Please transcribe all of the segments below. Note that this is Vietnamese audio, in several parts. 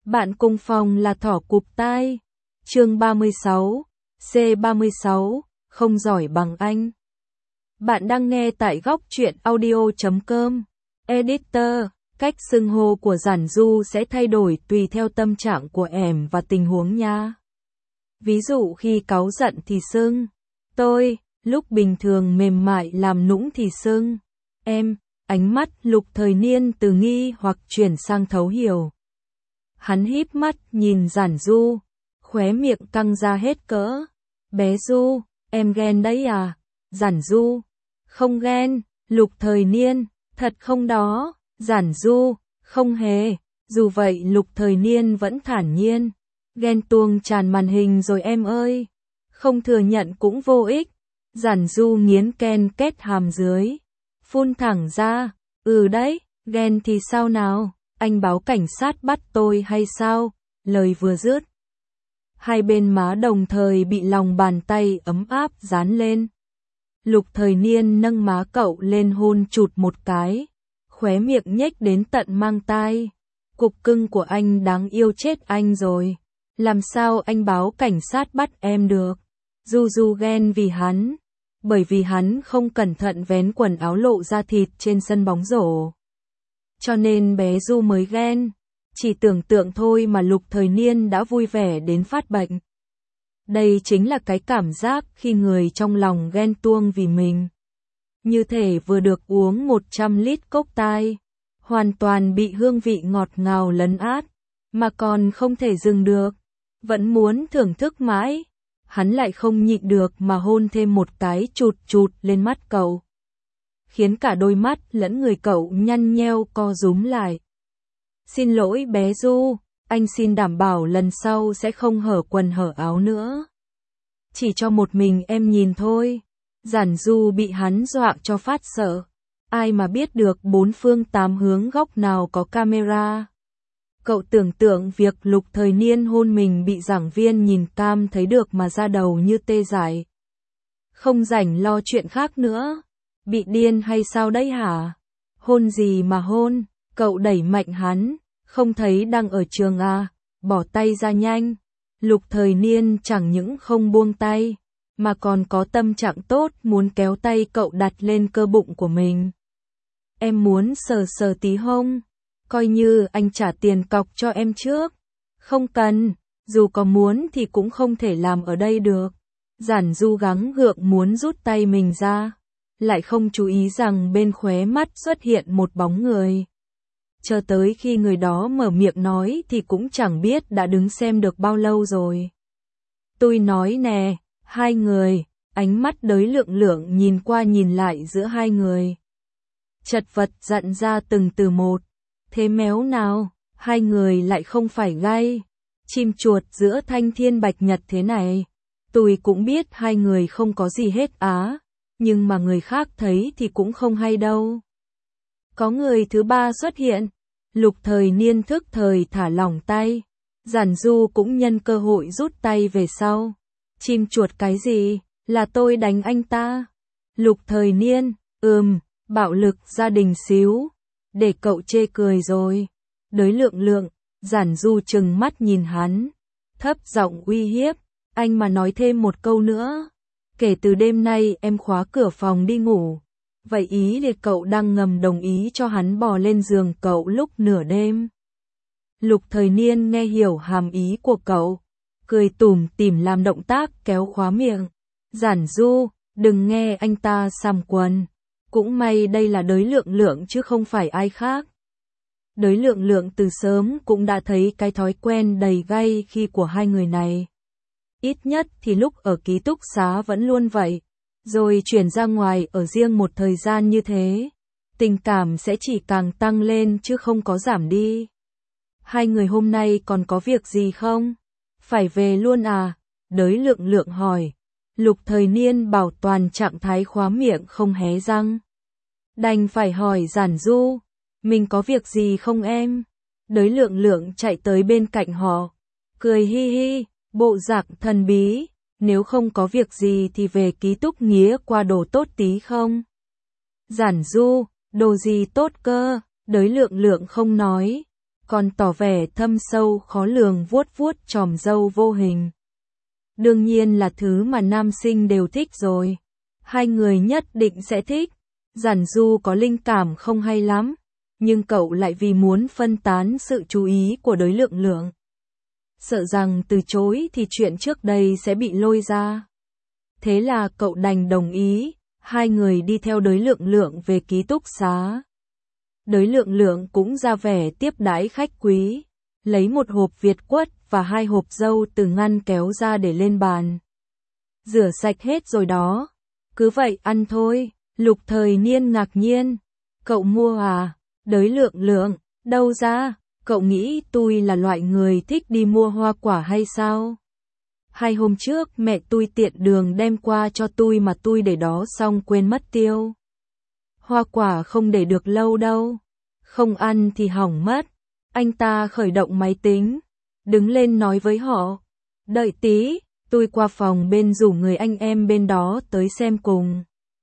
Bạn cùng phòng là thỏ cụp tai. Chương 36, C36, không giỏi bằng anh. Bạn đang nghe tại góc truyện audio.com. Editor, cách xưng hô của Giản Du sẽ thay đổi tùy theo tâm trạng của em và tình huống nha. Ví dụ khi cáu giận thì xưng tôi, lúc bình thường mềm mại làm nũng thì xưng em. Ánh mắt Lục Thời Niên từ nghi hoặc chuyển sang thấu hiểu. Hắn híp mắt nhìn Giản Du, khóe miệng căng ra hết cỡ. Bé Du, em ghen đấy à? Giản Du, không ghen. Lục Thời Niên, thật không đó? Giản Du, không hề. Dù vậy Lục Thời Niên vẫn thản nhiên. Ghen tuông tràn màn hình rồi em ơi. Không thừa nhận cũng vô ích. Giản Du nghiến ken kết hàm dưới, phun thẳng ra. Đấy, ghen thì sao nào? Anh báo cảnh sát bắt tôi hay sao? Lời vừa dứt, hai bên má đồng thời bị lòng bàn tay ấm áp dán lên. Lục Thời Niên nâng má cậu lên hôn chụt một cái, khóe miệng nhếch đến tận mang tai. Cục cưng của anh đáng yêu chết anh rồi. Làm sao anh báo cảnh sát bắt em được? Du ghen vì hắn, bởi vì hắn không cẩn thận vén quần áo lộ ra thịt trên sân bóng rổ. Cho nên bé Du mới ghen. Chỉ tưởng tượng thôi mà Lục Thời Niên đã vui vẻ đến phát bệnh. Đây chính là cái cảm giác khi người trong lòng ghen tuông vì mình. Như thể vừa được uống 100 lít cốc tai, hoàn toàn bị hương vị ngọt ngào lấn át, mà còn không thể dừng được, vẫn muốn thưởng thức mãi. Hắn lại không nhịn được mà hôn thêm một cái chụt lên mắt cậu, khiến cả đôi mắt lẫn người cậu nhăn nheo co rúm lại. Xin lỗi bé Du, anh xin đảm bảo lần sau sẽ không hở quần hở áo nữa. Chỉ cho một mình em nhìn thôi. Giản Du bị hắn dọa cho phát sợ. Ai mà biết được bốn phương tám hướng góc nào có camera. Cậu tưởng tượng việc Lục Thời Niên hôn mình bị giảng viên nhìn cam thấy được mà da đầu như tê dại. Không rảnh lo chuyện khác nữa. Bị điên hay sao đấy hả? Hôn gì mà hôn? Cậu đẩy mạnh hắn, không thấy đang ở trường à? Bỏ tay ra nhanh. Lục Thời Niên chẳng những không buông tay, mà còn có tâm trạng tốt muốn kéo tay cậu đặt lên cơ bụng của mình. Em muốn sờ tí hông? Coi như anh trả tiền cọc cho em trước. Không cần, dù có muốn thì cũng không thể làm ở đây được. Giản Du gắng gượng muốn rút tay mình ra, lại không chú ý rằng bên khóe mắt xuất hiện một bóng người. Chờ tới khi người đó mở miệng nói thì cũng chẳng biết đã đứng xem được bao lâu rồi. Tôi nói nè, hai người, ánh mắt Đới Lượng nhìn qua nhìn lại giữa hai người. Chật vật dặn ra từng từ một. Thế méo nào, hai người lại không phải gay chim chuột giữa thanh thiên bạch nhật thế này. Tôi cũng biết hai người không có gì hết á, nhưng mà người khác thấy thì cũng không hay đâu. Có người thứ ba xuất hiện. Lục Thời Niên thức thời thả lỏng tay. Giản Du cũng nhân cơ hội rút tay về sau. Chim chuột cái gì, là tôi đánh anh ta. Lục Thời Niên, bạo lực gia đình xíu. Để cậu chê cười rồi. Đới Lượng, Giản Du trừng mắt nhìn hắn, thấp giọng uy hiếp. Anh mà nói thêm một câu nữa, kể từ đêm nay em khóa cửa phòng đi ngủ. Vậy ý là cậu đang ngầm đồng ý cho hắn bò lên giường cậu lúc nửa đêm. Lục Thời Niên nghe hiểu hàm ý của cậu, cười tủm tỉm làm động tác kéo khóa miệng. Giản Du, đừng nghe anh ta sàm quần. Cũng may đây là Đới Lượng chứ không phải ai khác. Đới Lượng từ sớm cũng đã thấy cái thói quen đầy gay khi của hai người này. Ít nhất thì lúc ở ký túc xá vẫn luôn vậy. Rồi chuyển ra ngoài ở riêng một thời gian như thế, tình cảm sẽ chỉ càng tăng lên chứ không có giảm đi. Hai người hôm nay còn có việc gì không? Phải về luôn à? Đới Lượng hỏi. Lục Thời Niên bảo toàn trạng thái khóa miệng không hé răng. Đành phải hỏi Giản Du, mình có việc gì không em? Đới Lượng chạy tới bên cạnh họ, cười hi hi, bộ dạng thần bí. Nếu không có việc gì thì về ký túc nghĩa qua đồ tốt tí không? Giản Du, đồ gì tốt cơ? Đới Lượng không nói. còn tỏ vẻ thâm sâu khó lường vuốt vuốt chòm râu vô hình. Đương nhiên là thứ mà nam sinh đều thích rồi. Hai người nhất định sẽ thích. Giản Du có linh cảm không hay lắm, nhưng cậu lại vì muốn phân tán sự chú ý của Đới Lượng Lượng. Sợ rằng từ chối thì chuyện trước đây sẽ bị lôi ra. Thế là cậu đành đồng ý, hai người đi theo Đới Lượng Lượng về ký túc xá. Đới Lượng Lượng cũng ra vẻ tiếp đãi khách quý, lấy một hộp Việt quất và 2 hộp dâu từ ngăn kéo ra để lên bàn. Rửa sạch hết rồi đó, cứ vậy ăn thôi. Lục Thời Niên ngạc nhiên, cậu mua à? Đới Lượng Lượng, đâu ra? Cậu nghĩ tôi là loại người thích đi mua hoa quả hay sao? 2 hôm trước mẹ tôi tiện đường đem qua cho tôi mà tôi để đó xong quên mất tiêu. Hoa quả không để được lâu đâu, không ăn thì hỏng mất. Anh ta khởi động máy tính, đứng lên nói với họ, đợi tí, tôi qua phòng bên rủ người anh em bên đó tới xem cùng.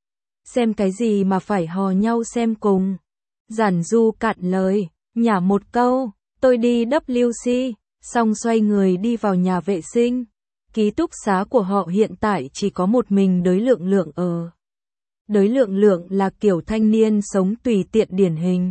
Xem cái gì mà phải hò nhau xem cùng? Giản Du cạn lời, nhả một câu, tôi đi WC, xong xoay người đi vào nhà vệ sinh. Ký túc xá của họ hiện tại chỉ có một mình Đới Lượng Lượng ở. Đới Lượng Lượng là kiểu thanh niên sống tùy tiện điển hình.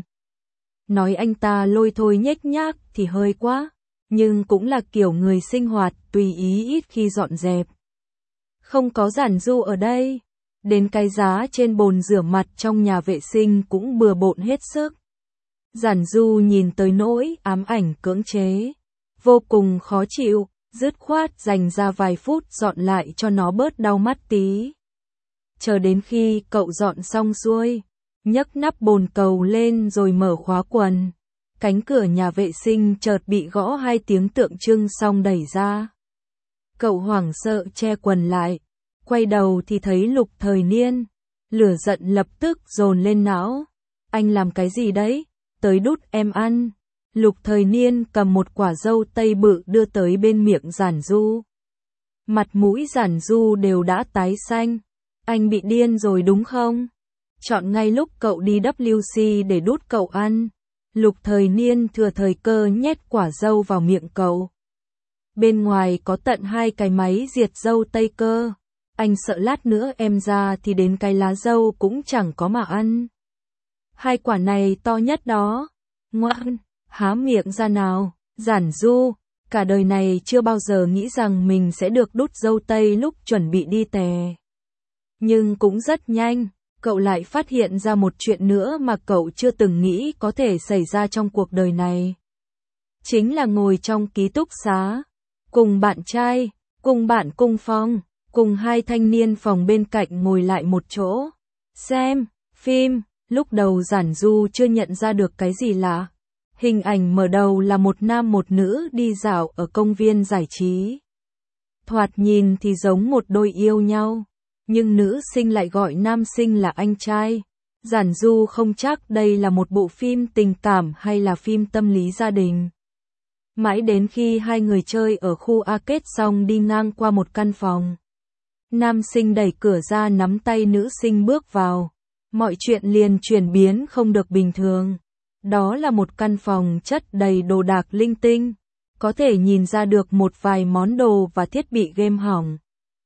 Nói anh ta lôi thôi nhếch nhác thì hơi quá, nhưng cũng là kiểu người sinh hoạt tùy ý ít khi dọn dẹp. Không có Giản Du ở đây, đến cái giá trên bồn rửa mặt trong nhà vệ sinh cũng bừa bộn hết sức. Giản Du nhìn tới nỗi ám ảnh cưỡng chế, vô cùng khó chịu, dứt khoát dành ra vài phút dọn lại cho nó bớt đau mắt tí. Chờ đến khi cậu dọn xong xuôi, nhấc nắp bồn cầu lên rồi mở khóa quần. Cánh cửa nhà vệ sinh chợt bị gõ 2 tiếng tượng trưng xong đẩy ra. Cậu hoảng sợ che quần lại, quay đầu thì thấy Lục Thời Niên. Lửa giận lập tức dồn lên não. Anh làm cái gì đấy? Tới đút em ăn. Lục Thời Niên cầm một quả dâu tây bự đưa tới bên miệng Giản Du. Mặt mũi Giản Du đều đã tái xanh. Anh bị điên rồi đúng không? Chọn ngay lúc cậu đi WC để đút cậu ăn. Lục Thời Niên thừa thời cơ nhét quả dâu vào miệng cậu. Bên ngoài có tận 2 cái máy diệt dâu tây cơ. Anh sợ lát nữa em ra thì đến cái lá dâu cũng chẳng có mà ăn. 2 quả này to nhất đó. Ngoan, há miệng ra nào. Giản Du, cả đời này chưa bao giờ nghĩ rằng mình sẽ được đút dâu tây lúc chuẩn bị đi tè. Nhưng cũng rất nhanh, cậu lại phát hiện ra một chuyện nữa mà cậu chưa từng nghĩ có thể xảy ra trong cuộc đời này. Chính là ngồi trong ký túc xá, cùng bạn trai, cùng bạn cùng phòng, cùng 2 thanh niên phòng bên cạnh ngồi lại một chỗ. Xem phim, lúc đầu Giản Du chưa nhận ra được cái gì lạ. Hình ảnh mở đầu là một nam một nữ đi dạo ở công viên giải trí. Thoạt nhìn thì giống một đôi yêu nhau, nhưng nữ sinh lại gọi nam sinh là anh trai. Giản Du không chắc đây là một bộ phim tình cảm hay là phim tâm lý gia đình. Mãi đến khi 2 người chơi ở khu arcade xong đi ngang qua một căn phòng. Nam sinh đẩy cửa ra nắm tay nữ sinh bước vào. Mọi chuyện liền chuyển biến không được bình thường. Đó là một căn phòng chất đầy đồ đạc linh tinh. Có thể nhìn ra được một vài món đồ và thiết bị game hỏng.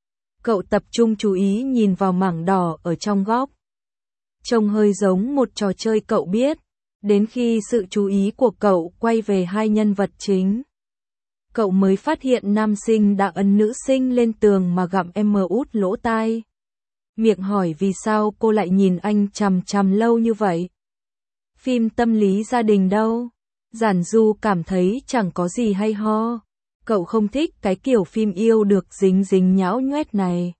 Cậu tập trung chú ý nhìn vào mảng đỏ ở trong góc. Trông hơi giống một trò chơi cậu biết. Đến khi sự chú ý của cậu quay về 2 nhân vật chính, cậu mới phát hiện nam sinh đã ấn nữ sinh lên tường mà gặm út lỗ tai. Miệng hỏi vì sao cô lại nhìn anh chằm chằm lâu như vậy. Phim tâm lý gia đình đâu? Giản Du cảm thấy chẳng có gì hay ho. Cậu không thích cái kiểu phim yêu được dính dính nhão nhoét này.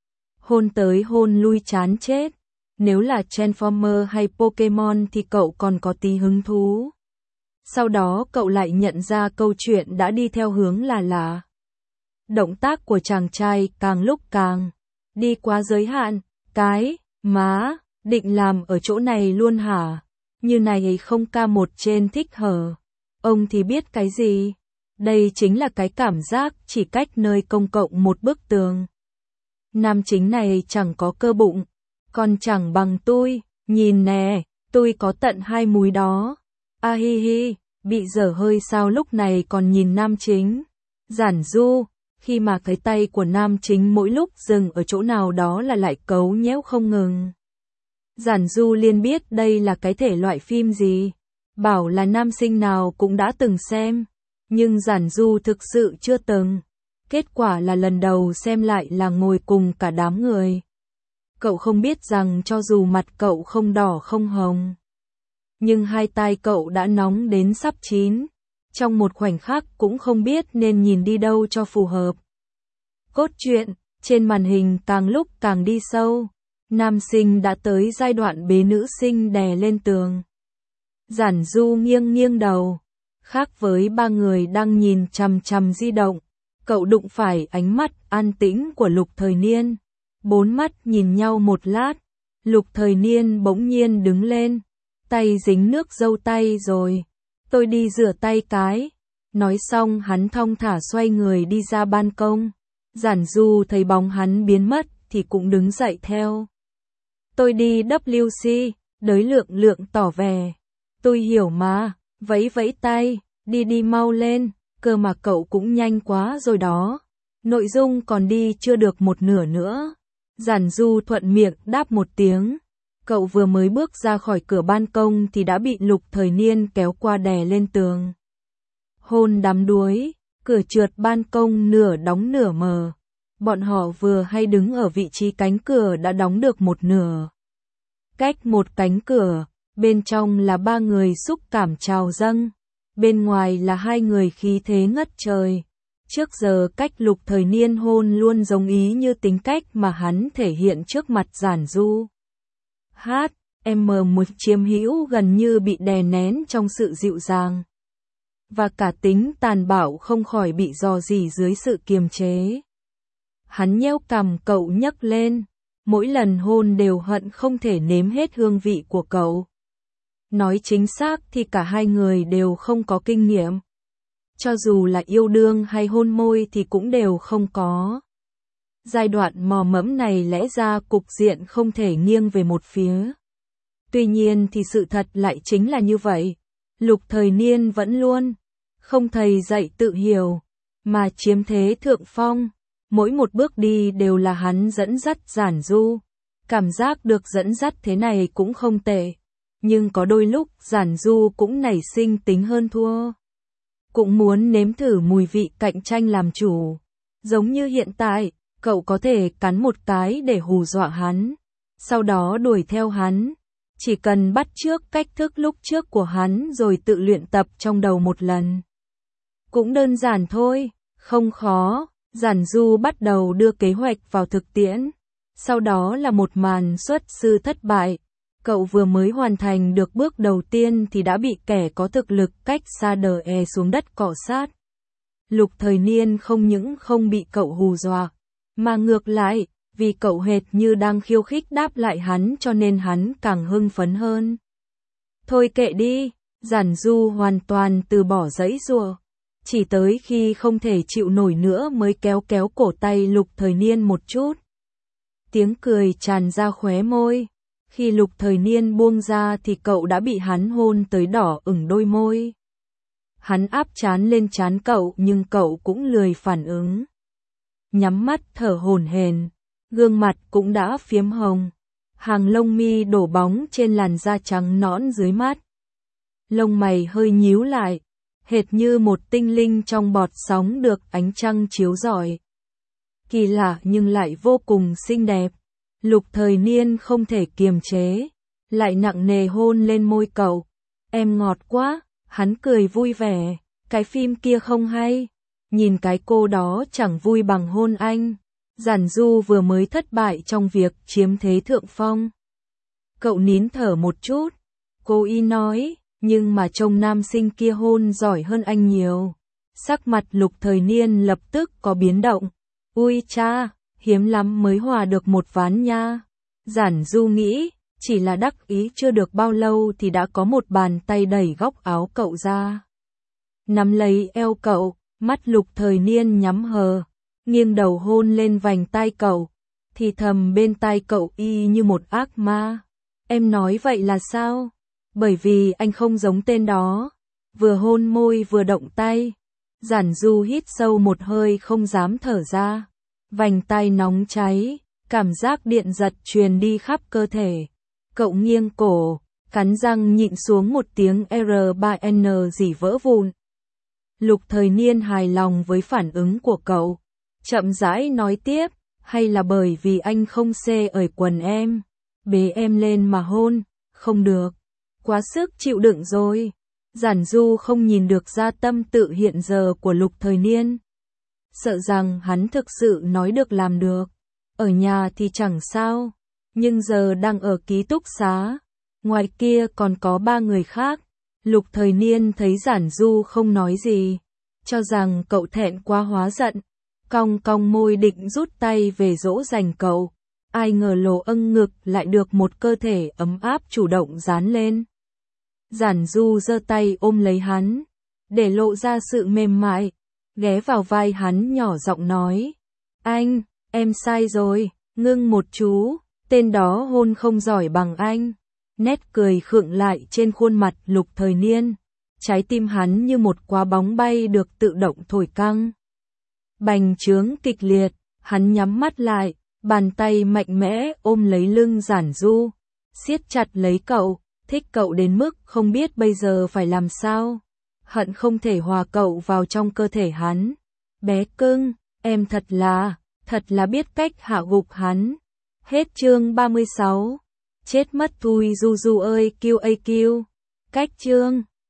Hôn tới hôn lui chán chết. Nếu là Transformer hay Pokemon thì cậu còn có tí hứng thú. Sau đó cậu lại nhận ra câu chuyện đã đi theo hướng là động tác của chàng trai càng lúc càng đi quá giới hạn. Cái má định làm ở chỗ này luôn hả? Như này không K1 trên thích hở. Ông thì biết cái gì? Đây chính là cái cảm giác chỉ cách nơi công cộng một bức tường. Nam chính này chẳng có cơ bụng, còn chẳng bằng tôi, nhìn nè, tôi có tận 2 múi đó. A hi hi, Bị dở hơi sao lúc này còn nhìn nam chính. Giản Du, khi mà cái tay của nam chính mỗi lúc dừng ở chỗ nào đó là lại cấu nhéo không ngừng. Giản Du liền biết đây là cái thể loại phim gì. Bảo là nam sinh nào cũng đã từng xem, nhưng Giản Du thực sự chưa từng. Kết quả là lần đầu xem lại là ngồi cùng cả đám người. Cậu không biết rằng cho dù mặt cậu không đỏ không hồng, nhưng hai tai cậu đã nóng đến sắp chín. Trong một khoảnh khắc cũng không biết nên nhìn đi đâu cho phù hợp. Cốt truyện, trên màn hình càng lúc càng đi sâu. Nam sinh đã tới giai đoạn bế nữ sinh đè lên tường. Giản Du nghiêng nghiêng đầu. Khác với ba người đang nhìn chằm chằm di động, cậu đụng phải ánh mắt an tĩnh của Lục Thời Niên. Bốn mắt nhìn nhau một lát, Lục Thời Niên bỗng nhiên đứng lên. Tay dính nước dâu tay rồi. Tôi đi rửa tay cái. Nói xong hắn thong thả xoay người đi ra ban công. Giản Du thấy bóng hắn biến mất thì cũng đứng dậy theo. Tôi đi WC, Đới Lượng Lượng tỏ vẻ. Tôi hiểu mà, vẫy vẫy tay, đi mau lên, cơ mà cậu cũng nhanh quá rồi đó. Nội dung còn đi chưa được một nửa nữa. Giản Du thuận miệng đáp một tiếng. Cậu vừa mới bước ra khỏi cửa ban công thì đã bị Lục Thời Niên kéo qua đè lên tường. Hôn đắm đuối, cửa trượt ban công nửa đóng nửa mở. Bọn họ vừa hay đứng ở vị trí cánh cửa đã đóng được một nửa. Cách một cánh cửa, bên trong là ba người xúc cảm trào dâng. Bên ngoài là hai người khí thế ngất trời. Trước giờ cách Lục Thời Niên hôn luôn giống ý như tính cách mà hắn thể hiện trước mặt Giản Du. Một chiếm hữu gần như bị đè nén trong sự dịu dàng. Và cả tính tàn bạo không khỏi bị dò dỉ dưới sự kiềm chế. Hắn nheo cằm cậu nhấc lên. Mỗi lần hôn đều hận không thể nếm hết hương vị của cậu. Nói chính xác thì cả hai người đều không có kinh nghiệm. Cho dù là yêu đương hay hôn môi thì cũng đều không có. Giai đoạn mò mẫm này lẽ ra cục diện không thể nghiêng về một phía. Tuy nhiên thì sự thật lại chính là như vậy. Lục Thời Niên vẫn luôn không thầy dạy tự hiểu, mà chiếm thế thượng phong. Mỗi một bước đi đều là hắn dẫn dắt Giản Du. Cảm giác được dẫn dắt thế này cũng không tệ. Nhưng có đôi lúc Giản Du cũng nảy sinh tính hơn thua. Cũng muốn nếm thử mùi vị cạnh tranh làm chủ. Giống như hiện tại, cậu có thể cắn một cái để hù dọa hắn. Sau đó đuổi theo hắn. Chỉ cần bắt chước cách thức lúc trước của hắn rồi tự luyện tập trong đầu một lần. Cũng đơn giản thôi, không khó. Giản Du bắt đầu đưa kế hoạch vào thực tiễn. Sau đó là một màn xuất sư thất bại. Cậu vừa mới hoàn thành được bước đầu tiên thì đã bị kẻ có thực lực cách xa đè xuống đất cọ sát. Lục Thời Niên không những không bị cậu hù dọa, mà ngược lại, vì cậu hệt như đang khiêu khích đáp lại hắn cho nên hắn càng hưng phấn hơn. Thôi kệ đi, Giản Du hoàn toàn từ bỏ giãy giụa. Chỉ tới khi không thể chịu nổi nữa mới kéo cổ tay Lục Thời Niên một chút. Tiếng cười tràn ra khóe môi. Khi Lục Thời Niên buông ra thì cậu đã bị hắn hôn tới đỏ ửng đôi môi. Hắn áp trán lên trán cậu nhưng cậu cũng lười phản ứng. Nhắm mắt thở hổn hển, gương mặt cũng đã phiếm hồng. Hàng lông mi đổ bóng trên làn da trắng nõn dưới mắt. Lông mày hơi nhíu lại, hệt như một tinh linh trong bọt sóng được ánh trăng chiếu rọi. Kỳ lạ nhưng lại vô cùng xinh đẹp. Lục Thời Niên không thể kiềm chế, lại nặng nề hôn lên môi cậu. Em ngọt quá, hắn cười vui vẻ, cái phim kia không hay. Nhìn cái cô đó chẳng vui bằng hôn anh. Giản Du vừa mới thất bại trong việc chiếm thế thượng phong. Cậu nín thở một chút, cô y nói, nhưng mà trông nam sinh kia hôn giỏi hơn anh nhiều. Sắc mặt Lục Thời Niên lập tức có biến động. Ui cha, hiếm lắm mới hòa được một ván nha. Giản Du nghĩ, chỉ là đắc ý chưa được bao lâu thì đã có một bàn tay đẩy góc áo cậu ra. Nắm lấy eo cậu, mắt Lục Thời Niên nhắm hờ, nghiêng đầu hôn lên vành tai cậu, thì thầm bên tai cậu y như một ác ma. Em nói vậy là sao? Bởi vì anh không giống tên đó. vừa hôn môi vừa động tay. Giản Du hít sâu một hơi không dám thở ra. Vành tay nóng cháy, cảm giác điện giật truyền đi khắp cơ thể. Cậu nghiêng cổ, cắn răng nhịn xuống một tiếng R3N rỉ vỡ vụn. Lục Thời Niên hài lòng với phản ứng của cậu. Chậm rãi nói tiếp, hay là bởi vì anh không xê ở quần em, bế em lên mà hôn, không được. Quá sức chịu đựng rồi. Giản Du không nhìn được ra tâm tự hiện giờ của Lục Thời Niên. Sợ rằng hắn thực sự nói được làm được. Ở nhà thì chẳng sao, nhưng giờ đang ở ký túc xá. Ngoài kia còn có 3 người khác. Lục Thời Niên thấy Giản Du không nói gì, cho rằng cậu thẹn quá hóa giận. Cong cong môi định rút tay về dỗ dành cậu. Ai ngờ lỗ âng ngực lại được một cơ thể ấm áp chủ động dán lên. Giản Du giơ tay ôm lấy hắn, để lộ ra sự mềm mại, ghé vào vai hắn nhỏ giọng nói. Anh, em sai rồi, ngưng một chú, tên đó hôn không giỏi bằng anh. Nét cười khựng lại trên khuôn mặt Lục Thời Niên. Trái tim hắn như một quả bóng bay được tự động thổi căng. Bành trướng kịch liệt, hắn nhắm mắt lại, bàn tay mạnh mẽ ôm lấy lưng Giản Du, siết chặt lấy cậu, thích cậu đến mức không biết bây giờ phải làm sao. Hận không thể hòa cậu vào trong cơ thể hắn. Bé cưng, em thật là biết cách hạ gục hắn. Hết chương 36. Chết mất Thui Du Du ơi QAQ. Cách chương